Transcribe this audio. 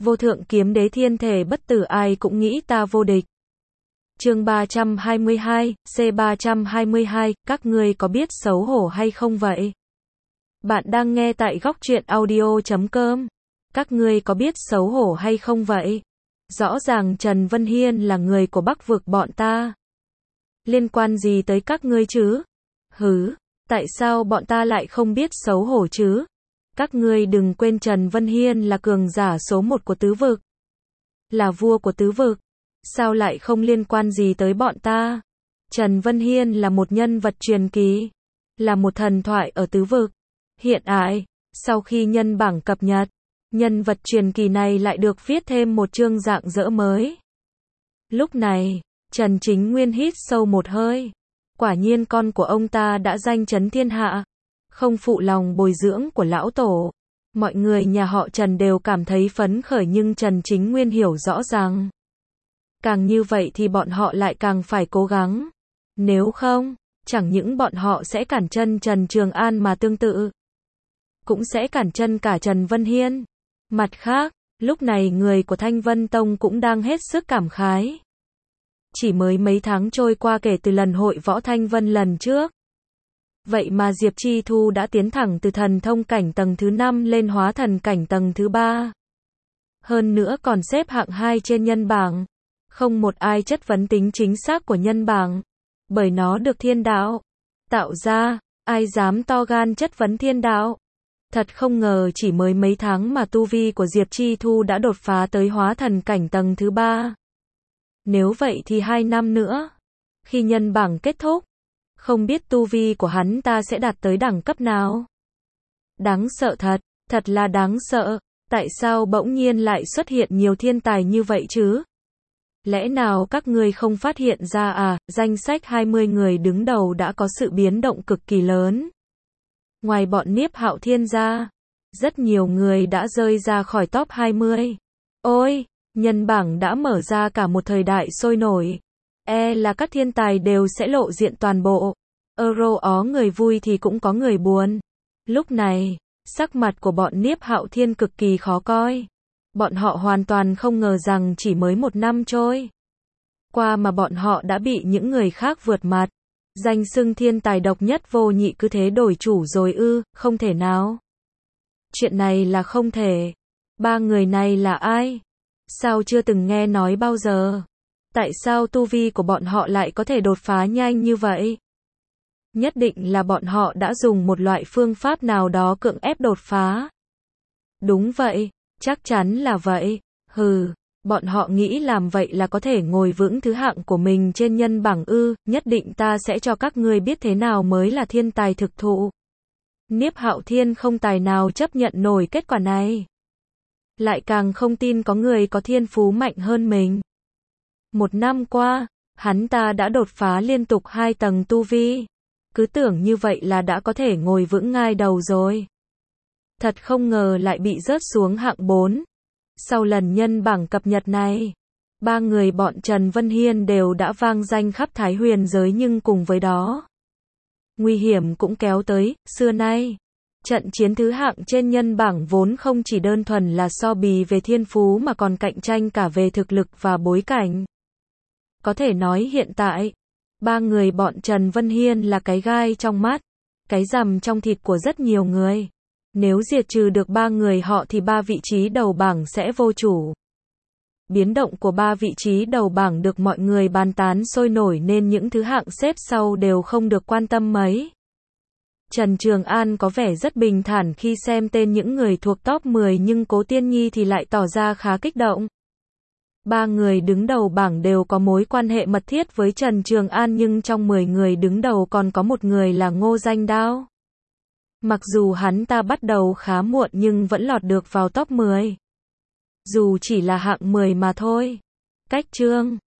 Vô thượng kiếm đế thiên thể bất tử ai cũng nghĩ ta vô địch. Chương 322, C322, các ngươi có biết xấu hổ hay không vậy? Bạn đang nghe tại góc truyện audio.com. Các ngươi có biết xấu hổ hay không vậy? Rõ ràng Trần Vân Hiên là người của Bắc vực bọn ta. Liên quan gì tới các ngươi chứ? Hứ, tại sao bọn ta lại không biết xấu hổ chứ? Các ngươi đừng quên Trần Vân Hiên là cường giả số 1 của tứ vực. Là vua của tứ vực. Sao lại không liên quan gì tới bọn ta? Trần Vân Hiên là một nhân vật truyền kỳ. Là một thần thoại ở tứ vực. Hiện tại, sau khi nhân bảng cập nhật, nhân vật truyền kỳ này lại được viết thêm một chương dạng dỡ mới. Lúc này, Trần Chính Nguyên hít sâu một hơi. Quả nhiên con của ông ta đã danh chấn thiên hạ. Không phụ lòng bồi dưỡng của lão tổ. Mọi người nhà họ Trần đều cảm thấy phấn khởi, nhưng Trần Chính Nguyên hiểu rõ ràng. Càng như vậy thì bọn họ lại càng phải cố gắng. Nếu không, chẳng những bọn họ sẽ cản chân Trần Trường An mà tương tự, cũng sẽ cản chân cả Trần Vân Hiên. Mặt khác, lúc này người của Thanh Vân Tông cũng đang hết sức cảm khái. Chỉ mới mấy tháng trôi qua kể từ lần hội võ Thanh Vân lần trước. Vậy mà Diệp Chi Thu đã tiến thẳng từ thần thông cảnh tầng thứ 5 lên hóa thần cảnh tầng thứ 3. Hơn nữa còn xếp hạng 2 trên nhân bảng. Không một ai chất vấn tính chính xác của nhân bảng. Bởi nó được thiên đạo tạo ra, ai dám to gan chất vấn thiên đạo. Thật không ngờ chỉ mới mấy tháng mà tu vi của Diệp Chi Thu đã đột phá tới hóa thần cảnh tầng thứ 3. Nếu vậy thì 2 năm nữa, khi nhân bảng kết thúc, không biết tu vi của hắn ta sẽ đạt tới đẳng cấp nào. Đáng sợ thật, thật là đáng sợ. Tại sao bỗng nhiên lại xuất hiện nhiều thiên tài như vậy chứ? Lẽ nào các ngươi không phát hiện ra à? Danh sách 20 người đứng đầu đã có sự biến động cực kỳ lớn. Ngoài bọn Niếp Hạo Thiên ra, rất nhiều người đã rơi ra khỏi top 20. Ôi, nhân bảng đã mở ra cả một thời đại sôi nổi. Là các thiên tài đều sẽ lộ diện toàn bộ. Ó người vui thì cũng có người buồn. Lúc này, sắc mặt của bọn Niếp Hạo Thiên cực kỳ khó coi. Bọn họ hoàn toàn không ngờ rằng chỉ mới 1 năm trôi qua mà bọn họ đã bị những người khác vượt mặt. Danh xưng thiên tài độc nhất vô nhị cứ thế đổi chủ rồi ư? Không thể nào. Chuyện này là không thể. 3 người này là ai? Sao chưa từng nghe nói bao giờ? Tại sao tu vi của bọn họ lại có thể đột phá nhanh như vậy? Nhất định là bọn họ đã dùng một loại phương pháp nào đó cưỡng ép đột phá. Đúng vậy, chắc chắn là vậy. Bọn họ nghĩ làm vậy là có thể ngồi vững thứ hạng của mình trên nhân bảng ư? Nhất định ta sẽ cho các ngươi biết thế nào mới là thiên tài thực thụ. Niếp Hạo Thiên không tài nào chấp nhận nổi kết quả này. Lại càng không tin có người có thiên phú mạnh hơn mình. 1 năm qua, hắn ta đã đột phá liên tục 2 tầng tu vi. Cứ tưởng như vậy là đã có thể ngồi vững ngai đầu rồi. Thật không ngờ lại bị rớt xuống hạng 4. Sau lần nhân bảng cập nhật này, 3 người bọn Trần Vân Hiên đều đã vang danh khắp Thái Huyền giới, nhưng cùng với đó, nguy hiểm cũng kéo tới. Xưa nay, trận chiến thứ hạng trên nhân bảng vốn không chỉ đơn thuần là so bì về thiên phú mà còn cạnh tranh cả về thực lực và bối cảnh. Có thể nói hiện tại, 3 người bọn Trần Vân Hiên là cái gai trong mắt, cái rằm trong thịt của rất nhiều người. Nếu diệt trừ được 3 người họ thì 3 vị trí đầu bảng sẽ vô chủ. Biến động của 3 vị trí đầu bảng được mọi người bàn tán sôi nổi nên những thứ hạng xếp sau đều không được quan tâm mấy. Trần Trường An có vẻ rất bình thản khi xem tên những người thuộc top 10, nhưng Cố Tiên Nhi thì lại tỏ ra khá kích động. 3 người đứng đầu bảng đều có mối quan hệ mật thiết với Trần Trường An, nhưng trong 10 người đứng đầu còn có một người là Ngô Danh Đao. Mặc dù hắn ta bắt đầu khá muộn nhưng vẫn lọt được vào top 10. Dù chỉ là hạng 10 mà thôi. Cách chương